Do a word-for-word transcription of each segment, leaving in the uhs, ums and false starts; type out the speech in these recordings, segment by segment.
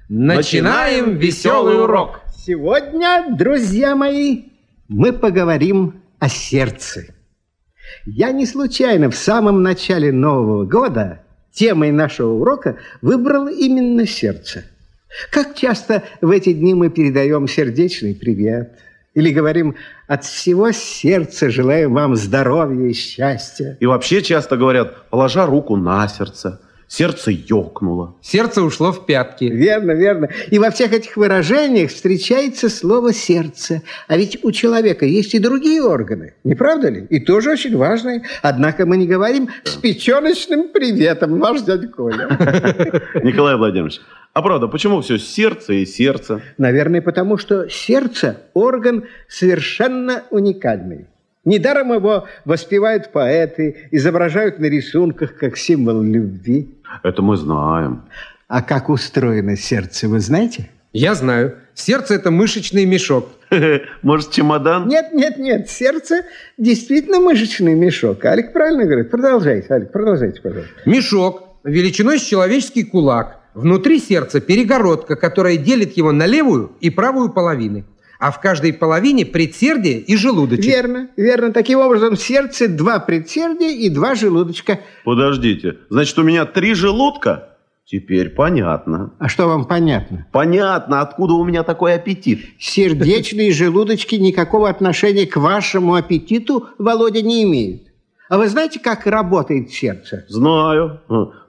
Начинаем веселый урок. Сегодня, друзья мои, мы поговорим о сердце. Я не случайно в самом начале Нового года темой нашего урока выбрал именно сердце. Как часто в эти дни мы передаем сердечный привет или говорим: от всего сердца желаем вам здоровья и счастья. И вообще часто говорят: положа руку на сердце. Сердце ёкнуло. Сердце ушло в пятки. Верно, верно. И во всех этих выражениях встречается слово «сердце». А ведь у человека есть и другие органы, не правда ли? И тоже очень важные. Однако мы не говорим с печеночным приветом, ваш дядя Коля. Николай Владимирович, а правда, почему все сердце и сердце? Наверное, потому что сердце – орган совершенно уникальный. Недаром его воспевают поэты, изображают на рисунках как символ любви. Это мы знаем. А как устроено сердце, вы знаете? Я знаю. Сердце – это мышечный мешок. Может, чемодан? Нет, нет, нет. Сердце действительно мышечный мешок. Алик правильно говорит. Продолжайте, Алик, продолжайте, пожалуйста. Мешок величиной с человеческий кулак. Внутри сердца перегородка, которая делит его на левую и правую половины. А в каждой половине предсердие и желудочек. Верно, верно. Таким образом, в сердце два предсердия и два желудочка. Подождите, значит, у меня три желудка? Теперь понятно. А что вам понятно? Понятно, откуда у меня такой аппетит. Сердечные желудочки никакого отношения к вашему аппетиту, Володя, не имеют. А вы знаете, как работает сердце? Знаю.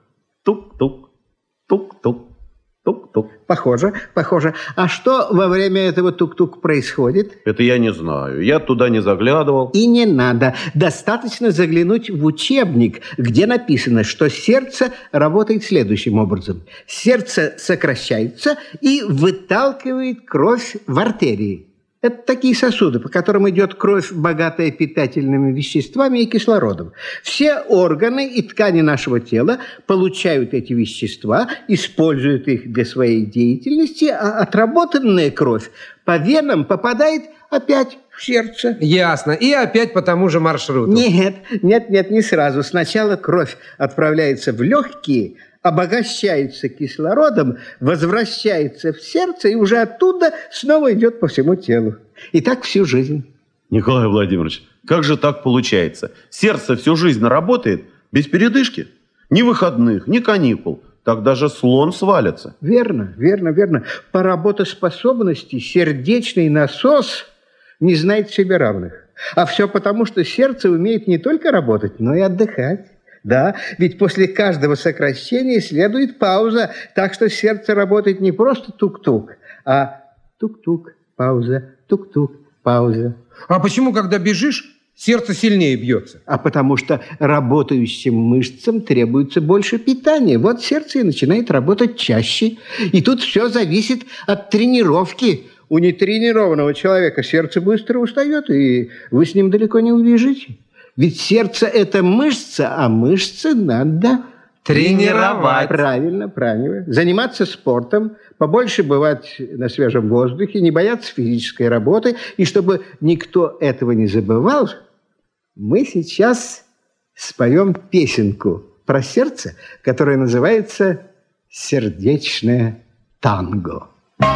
Тук-тук, тук-тук. Тук-тук. Похоже, похоже. А что во время этого тук-тук происходит? Это я не знаю. Я туда не заглядывал. И не надо. Достаточно заглянуть в учебник, где написано, что сердце работает следующим образом. Сердце сокращается и выталкивает кровь в артерии. Это такие сосуды, по которым идет кровь, богатая питательными веществами и кислородом. Все органы и ткани нашего тела получают эти вещества, используют их для своей деятельности, а отработанная кровь по венам попадает опять в сердце. Ясно. И опять по тому же маршруту. Нет, нет, нет, не сразу. Сначала кровь отправляется в легкие, обогащается кислородом, возвращается в сердце и уже оттуда снова идет по всему телу. И так всю жизнь. Николай Владимирович, как же так получается? Сердце всю жизнь работает без передышки? Ни выходных, ни каникул. Так даже слон свалится. Верно, верно, верно. По работоспособности сердечный насос не знает себе равных. А все потому, что сердце умеет не только работать, но и отдыхать. Да, ведь после каждого сокращения следует пауза, так что сердце работает не просто тук-тук, а тук-тук, пауза, тук-тук, пауза. А почему, когда бежишь, сердце сильнее бьется? А потому что работающим мышцам требуется больше питания. Вот сердце и начинает работать чаще. И тут все зависит от тренировки. У нетренированного человека сердце быстро устает, и вы с ним далеко не убежите. Ведь сердце – это мышца, а мышцы надо тренировать. Правильно, правильно. Заниматься спортом, побольше бывать на свежем воздухе, не бояться физической работы. И чтобы никто этого не забывал, мы сейчас споем песенку про сердце, которая называется «Сердечное танго».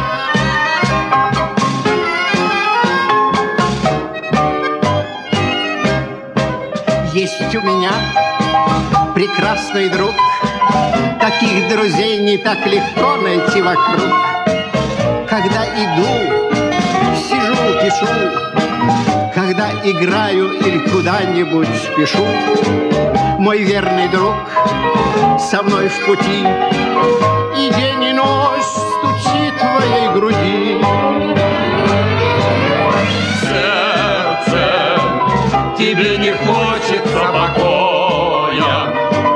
Есть у меня прекрасный друг, таких друзей не так легко найти вокруг. Когда иду, сижу, пишу, когда играю или куда-нибудь спешу, мой верный друг со мной в пути, и день и ночь стучит в моей груди. Тебе не хочется покоя,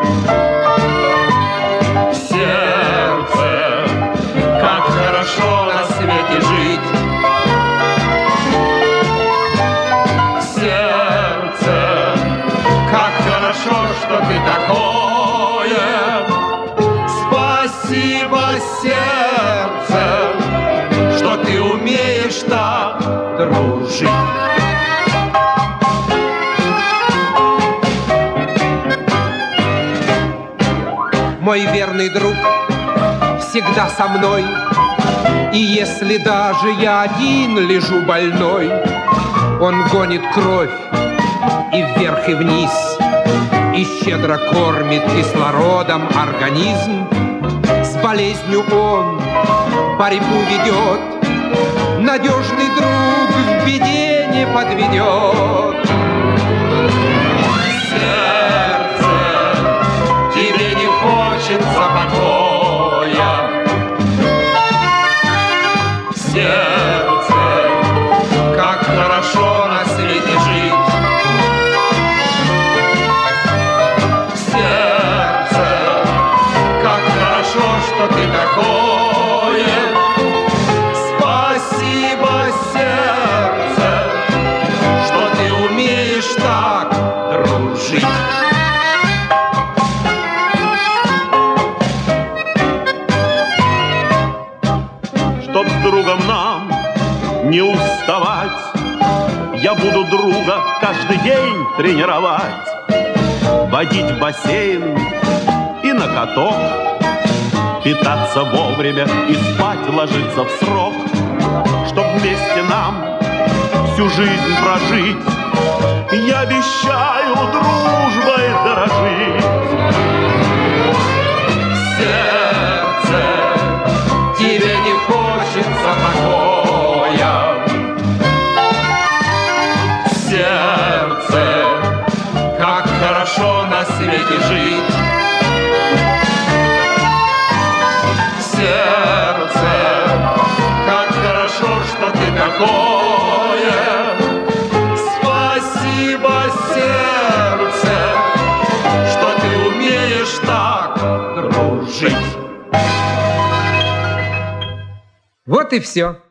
сердце, как хорошо на свете жить. Сердце, как хорошо, что ты такое. Спасибо, сердце, что ты умеешь так дружить. Мой верный друг всегда со мной. И если даже я один лежу больной, он гонит кровь и вверх, и вниз, и щедро кормит кислородом организм. С болезнью он борьбу ведет, надежный друг в беде не подведет. Сердце, тебе не хочется покоя. Сердце, как хорошо на свете жить. Сердце, как хорошо, что ты такое. Спасибо, сердце, что ты умеешь так дружить. Чтоб с другом нам не уставать, я буду друга каждый день тренировать, водить в бассейн и на каток, питаться вовремя и спать ложиться в срок, чтоб вместе нам всю жизнь прожить. Я обещаю дружбой дорожить. Сердце, тебе не хочется покоя. Сердце, как хорошо на свете жить. Сердце, как хорошо, что ты такое. Спасибо, сердце, что ты умеешь так дружить. Вот и все.